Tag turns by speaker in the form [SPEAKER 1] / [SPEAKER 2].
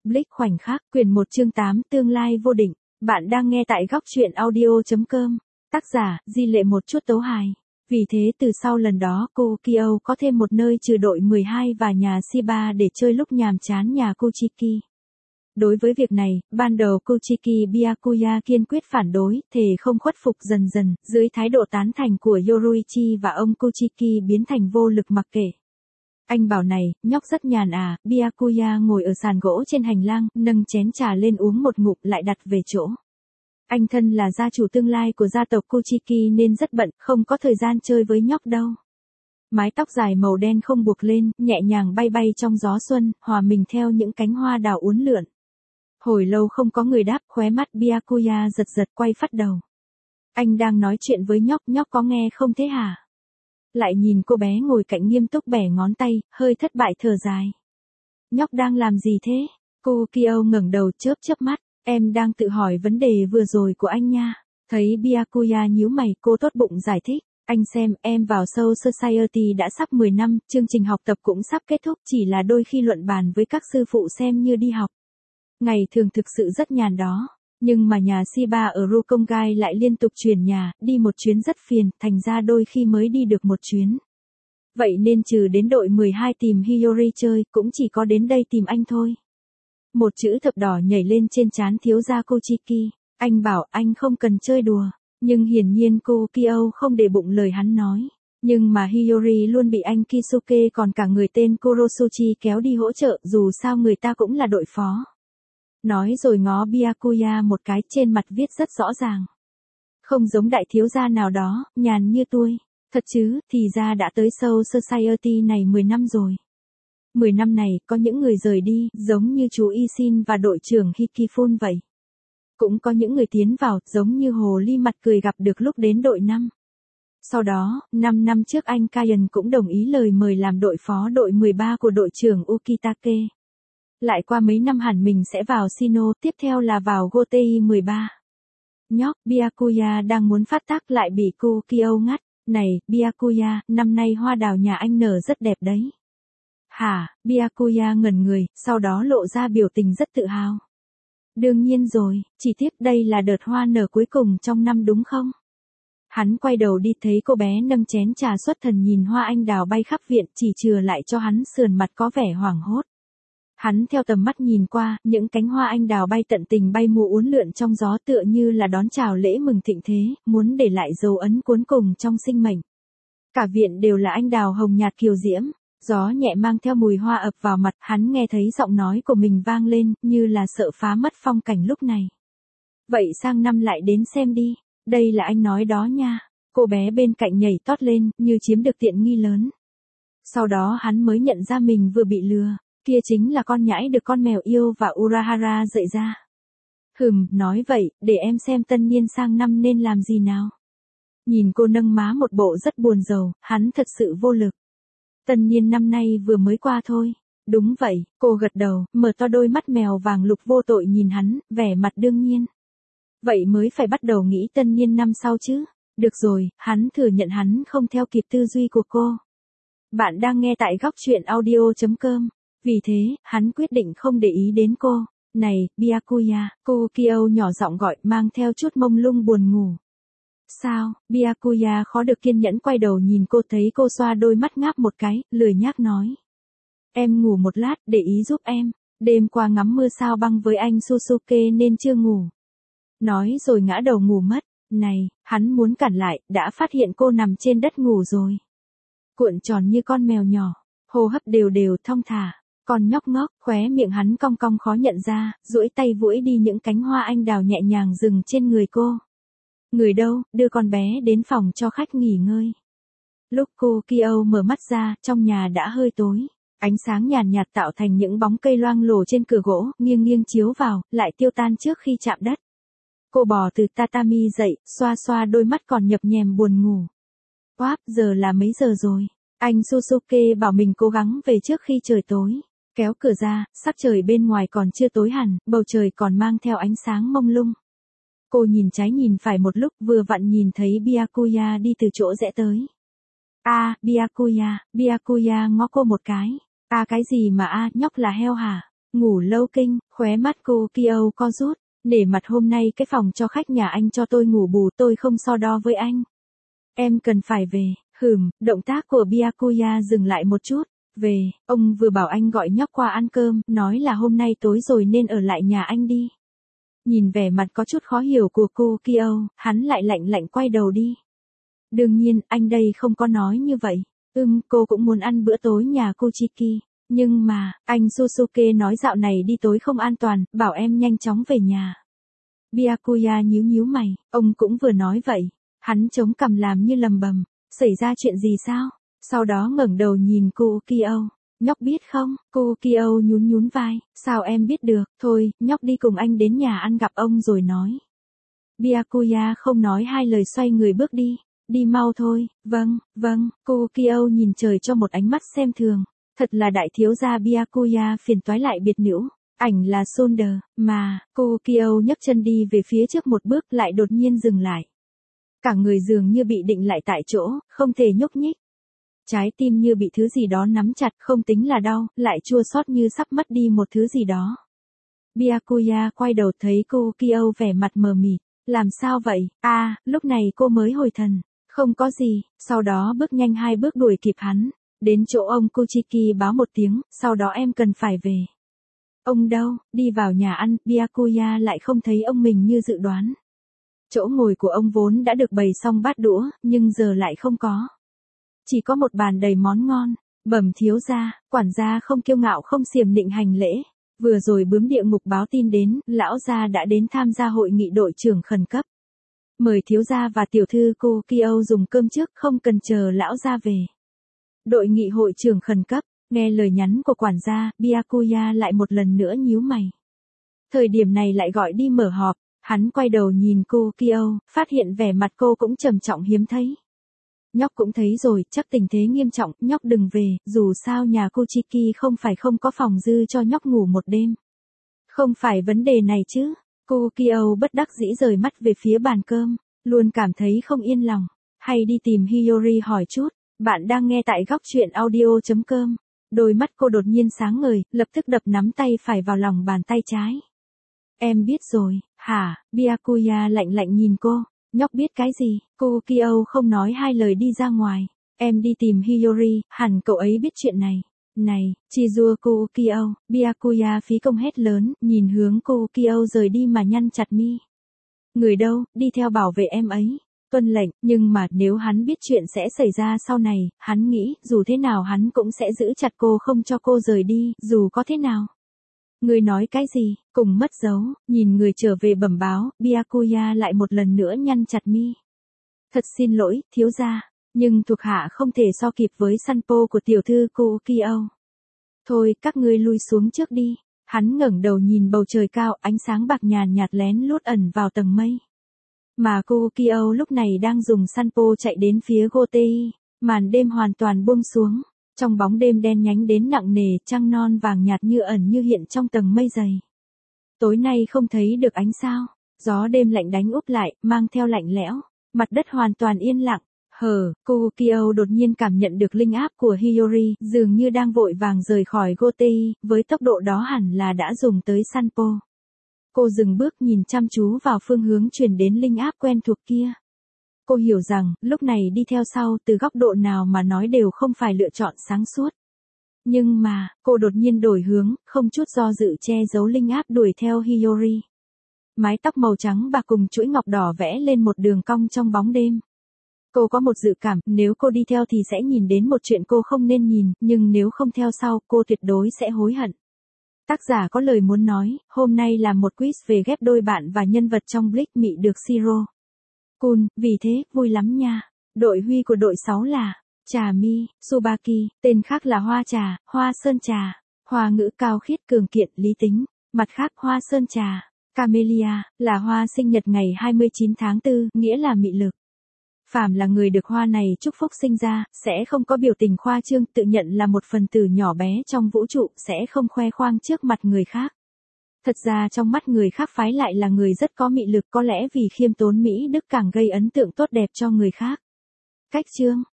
[SPEAKER 1] Blitz khoảnh khắc, quyển 1 chương 8, tương lai vô định. Bạn đang nghe tại góc truyện audio.com. Tác giả, Di Lệ một chút tấu hài. Vì thế từ sau lần đó Kukio có thêm một nơi trừ đội 12 và nhà Shiba để chơi lúc nhàm chán nhà Kuchiki. Đối với việc này, ban đầu Kuchiki Byakuya kiên quyết phản đối, thề không khuất phục dần dần, dưới thái độ tán thành của Yoruichi và ông Kuchiki biến thành vô lực mặc kệ. Anh bảo này, nhóc rất nhàn à, Byakuya ngồi ở sàn gỗ trên hành lang, nâng chén trà lên uống một ngụm lại đặt về chỗ. Anh thân là gia chủ tương lai của gia tộc Kuchiki nên rất bận, không có thời gian chơi với nhóc đâu. Mái tóc dài màu đen không buộc lên, nhẹ nhàng bay bay trong gió xuân, hòa mình theo những cánh hoa đào uốn lượn. Hồi lâu không có người đáp, khóe mắt Byakuya giật giật quay phắt đầu. Anh đang nói chuyện với nhóc, nhóc có nghe không thế hả? Lại nhìn cô bé ngồi cạnh nghiêm túc bẻ ngón tay, hơi thất bại thở dài. Nhóc đang làm gì thế? Kukio ngẩng đầu chớp chớp mắt, em đang tự hỏi vấn đề vừa rồi của anh nha. Thấy Byakuya nhíu mày, cô tốt bụng giải thích. Anh xem, em vào Soul Society đã sắp 10 năm, chương trình học tập cũng sắp kết thúc, chỉ là đôi khi luận bàn với các sư phụ xem như đi học. Ngày thường thực sự rất nhàn đó. Nhưng mà nhà Shiba ở Rukongai lại liên tục chuyển nhà, đi một chuyến rất phiền, thành ra đôi khi mới đi được một chuyến. Vậy nên trừ đến đội 12 tìm Hiyori chơi, cũng chỉ có đến đây tìm anh thôi. Một chữ thập đỏ nhảy lên trên trán thiếu gia Kuchiki. Anh bảo anh không cần chơi đùa, nhưng hiển nhiên Kukio không để bụng lời hắn nói. Nhưng mà Hiyori luôn bị anh Kisuke còn cả người tên Kurosuchi kéo đi hỗ trợ, dù sao người ta cũng là đội phó. Nói rồi ngó Byakuya một cái, trên mặt viết rất rõ ràng. Không giống đại thiếu gia nào đó, nhàn như tôi. Thật chứ, thì ra đã tới Soul Society này 10 năm rồi. 10 năm này, có những người rời đi, giống như chú Ishin và đội trưởng Hikifun vậy. Cũng có những người tiến vào, giống như hồ ly mặt cười gặp được lúc đến đội 5. Sau đó, 5 năm trước anh Kayan cũng đồng ý lời mời làm đội phó đội 13 của đội trưởng Ukitake. Lại qua mấy năm hẳn mình sẽ vào Shino, tiếp theo là vào Gotei 13. Nhóc, Byakuya đang muốn phát tác lại bị Kukio ngắt. Này, Byakuya, năm nay hoa đào nhà anh nở rất đẹp đấy. Hả, Byakuya ngẩn người, sau đó lộ ra biểu tình rất tự hào. Đương nhiên rồi, chỉ tiếc đây là đợt hoa nở cuối cùng trong năm đúng không? Hắn quay đầu đi thấy cô bé nâng chén trà xuất thần nhìn hoa anh đào bay khắp viện, chỉ chừa lại cho hắn sườn mặt có vẻ hoảng hốt. Hắn theo tầm mắt nhìn qua, những cánh hoa anh đào bay tận tình bay mù uốn lượn trong gió tựa như là đón chào lễ mừng thịnh thế, muốn để lại dấu ấn cuốn cùng trong sinh mệnh. Cả viện đều là anh đào hồng nhạt kiều diễm, gió nhẹ mang theo mùi hoa ập vào mặt, hắn nghe thấy giọng nói của mình vang lên, như là sợ phá mất phong cảnh lúc này. Vậy sang năm lại đến xem đi, đây là anh nói đó nha. Cô bé bên cạnh nhảy tót lên, như chiếm được tiện nghi lớn. Sau đó hắn mới nhận ra mình vừa bị lừa. Kia chính là con nhãi được con mèo yêu và Urahara dạy ra. Nói vậy, để em xem tân niên sang năm nên làm gì nào. Nhìn cô nâng má một bộ rất buồn rầu, hắn thật sự vô lực. Tân niên năm nay vừa mới qua thôi. Đúng vậy, cô gật đầu, mở to đôi mắt mèo vàng lục vô tội nhìn hắn, vẻ mặt đương nhiên. Vậy mới phải bắt đầu nghĩ tân niên năm sau chứ. Được rồi, hắn thừa nhận hắn không theo kịp tư duy của cô. Bạn đang nghe tại góc truyện audio.com. Vì thế, hắn quyết định không để ý đến cô. Này, Byakuya, Kukio nhỏ giọng gọi, mang theo chút mông lung buồn ngủ. Sao? Byakuya khó được kiên nhẫn quay đầu nhìn cô, thấy cô xoa đôi mắt ngáp một cái, lười nhác nói. Em ngủ một lát, để ý giúp em. Đêm qua ngắm mưa sao băng với anh Susuke nên chưa ngủ. Nói rồi ngã đầu ngủ mất. Này, hắn muốn cản lại, đã phát hiện cô nằm trên đất ngủ rồi. Cuộn tròn như con mèo nhỏ, hô hấp đều đều thong thả. Còn nhóc ngốc, khóe miệng hắn cong cong khó nhận ra, duỗi tay vũi đi những cánh hoa anh đào nhẹ nhàng dừng trên người cô. Người đâu, đưa con bé đến phòng cho khách nghỉ ngơi. Lúc Kukio mở mắt ra, trong nhà đã hơi tối. Ánh sáng nhàn nhạt tạo thành những bóng cây loang lổ trên cửa gỗ, nghiêng nghiêng chiếu vào, lại tiêu tan trước khi chạm đất. Cô bò từ tatami dậy, xoa xoa đôi mắt còn nhập nhèm buồn ngủ. Oáp, giờ là mấy giờ rồi? Anh Susuke bảo mình cố gắng về trước khi trời tối. Kéo cửa ra, sắc trời bên ngoài còn chưa tối hẳn, bầu trời còn mang theo ánh sáng mông lung. Cô nhìn trái nhìn phải một lúc, vừa vặn nhìn thấy Byakuya đi từ chỗ rẽ tới. Byakuya ngó cô một cái. Cái gì mà nhóc là heo hả? Ngủ lâu kinh, khóe mắt cô Kyo co rút, nể mặt hôm nay cái phòng cho khách nhà anh cho tôi ngủ bù, tôi không so đo với anh. Em cần phải về. Động tác của Byakuya dừng lại một chút. Về, ông vừa bảo anh gọi nhóc qua ăn cơm, nói là hôm nay tối rồi nên ở lại nhà anh đi. Nhìn vẻ mặt có chút khó hiểu của cô Kyo, hắn lại lạnh lạnh quay đầu đi. Đương nhiên, anh đây không có nói như vậy. Cô cũng muốn ăn bữa tối nhà Kuchiki. Nhưng mà, anh Susuke nói dạo này đi tối không an toàn, bảo em nhanh chóng về nhà. Byakuya nhíu nhíu mày, ông cũng vừa nói vậy. Hắn chống cằm làm như lầm bầm, xảy ra chuyện gì sao? Sau đó ngẩng đầu nhìn cô Kyo. Nhóc biết không? Cô Kyo nhún nhún vai, sao em biết được? Thôi, nhóc đi cùng anh đến nhà ăn gặp ông rồi nói. Byakuya không nói hai lời xoay người bước đi. Đi mau thôi. Vâng, cô Kyo nhìn trời cho một ánh mắt xem thường. Thật là đại thiếu gia Byakuya phiền toái lại biệt nữ. Ảnh là Solder, mà, cô Kyo nhấc chân đi về phía trước một bước lại đột nhiên dừng lại. Cả người dường như bị định lại tại chỗ, không thể nhúc nhích. Trái tim như bị thứ gì đó nắm chặt, không tính là đau, lại chua xót như sắp mất đi một thứ gì đó. Byakuya quay đầu thấy cô Kyo vẻ mặt mờ mịt. Làm sao vậy? Lúc này cô mới hồi thần. Không có gì, sau đó bước nhanh 2 bước đuổi kịp hắn. Đến chỗ ông Kuchiki báo một tiếng, sau đó em cần phải về. Ông đâu? Đi vào nhà ăn, Byakuya lại không thấy ông mình như dự đoán. Chỗ ngồi của ông vốn đã được bày xong bát đũa, nhưng giờ lại không có. Chỉ có một bàn đầy món ngon. Bẩm thiếu gia, quản gia không kiêu ngạo không xiểm nịnh hành lễ. Vừa rồi bướm địa ngục báo tin đến, lão gia đã đến tham gia hội nghị đội trưởng khẩn cấp. Mời thiếu gia và tiểu thư cô Kyo dùng cơm trước, không cần chờ lão gia về. Đội nghị hội trưởng khẩn cấp, nghe lời nhắn của quản gia, Byakuya lại một lần nữa nhíu mày. Thời điểm này lại gọi đi mở họp, hắn quay đầu nhìn cô Kyo, phát hiện vẻ mặt cô cũng trầm trọng hiếm thấy. Nhóc cũng thấy rồi, chắc tình thế nghiêm trọng, nhóc đừng về, dù sao nhà Kuchiki không phải không có phòng dư cho nhóc ngủ một đêm. Không phải vấn đề này chứ. Cô Kyo bất đắc dĩ rời mắt về phía bàn cơm, luôn cảm thấy không yên lòng. Hay đi tìm Hiyori hỏi chút. Bạn đang nghe tại góc truyện audio.com. Đôi mắt cô đột nhiên sáng ngời, lập tức đập nắm tay phải vào lòng bàn tay trái. Em biết rồi, hả? Byakuya lạnh lạnh nhìn cô. Nhóc biết cái gì? Cô Kyo không nói hai lời đi ra ngoài. Em đi tìm Hiyori, hẳn cậu ấy biết chuyện này. Này, Chizuko Kyo, Byakuya phí công hét lớn, nhìn hướng cô Kyo rời đi mà nhăn chặt mi. Người đâu, đi theo bảo vệ em ấy. Tuân lệnh, nhưng mà nếu hắn biết chuyện sẽ xảy ra sau này, hắn nghĩ, dù thế nào hắn cũng sẽ giữ chặt cô không cho cô rời đi, dù có thế nào. Người nói cái gì, cùng mất dấu, nhìn người trở về bẩm báo, Byakuya lại một lần nữa nhăn chặt mi. Thật xin lỗi, thiếu gia, nhưng thuộc hạ không thể so kịp với Sanpo của tiểu thư cô Kyo. Thôi, các ngươi lui xuống trước đi. Hắn ngẩng đầu nhìn bầu trời cao, ánh sáng bạc nhàn nhạt lén lút ẩn vào tầng mây. Mà cô Kyo lúc này đang dùng Sanpo chạy đến phía Gotei, màn đêm hoàn toàn buông xuống. Trong bóng đêm đen nhánh đến nặng nề, trăng non vàng nhạt như ẩn như hiện trong tầng mây dày. Tối nay không thấy được ánh sao, gió đêm lạnh đánh úp lại, mang theo lạnh lẽo, mặt đất hoàn toàn yên lặng. Cô Kyo đột nhiên cảm nhận được linh áp của Hiyori, dường như đang vội vàng rời khỏi Gotei, với tốc độ đó hẳn là đã dùng tới Sanpo. Cô dừng bước nhìn chăm chú vào phương hướng truyền đến linh áp quen thuộc kia. Cô hiểu rằng, lúc này đi theo sau từ góc độ nào mà nói đều không phải lựa chọn sáng suốt. Nhưng mà, cô đột nhiên đổi hướng, không chút do dự che giấu linh áp đuổi theo Hiyori. Mái tóc màu trắng bạc cùng chuỗi ngọc đỏ vẽ lên một đường cong trong bóng đêm. Cô có một dự cảm, nếu cô đi theo thì sẽ nhìn đến một chuyện cô không nên nhìn, nhưng nếu không theo sau, cô tuyệt đối sẽ hối hận. Tác giả có lời muốn nói, hôm nay là một quiz về ghép đôi bạn và nhân vật trong Bleach Mị được Shiro Kun, vì thế, vui lắm nha. Đội huy của đội 6 là Trà Mi, Tsubaki, tên khác là Hoa Trà, Hoa Sơn Trà, hoa ngữ cao khiết cường kiện lý tính, mặt khác Hoa Sơn Trà, Camellia, là hoa sinh nhật ngày 29 tháng 4, nghĩa là mị lực. Phàm là người được hoa này chúc phúc sinh ra, sẽ không có biểu tình khoa trương, tự nhận là một phần tử nhỏ bé trong vũ trụ, sẽ không khoe khoang trước mặt người khác. Thật ra trong mắt người khác phái lại là người rất có mị lực, có lẽ vì khiêm tốn Mỹ Đức càng gây ấn tượng tốt đẹp cho người khác. Cách chương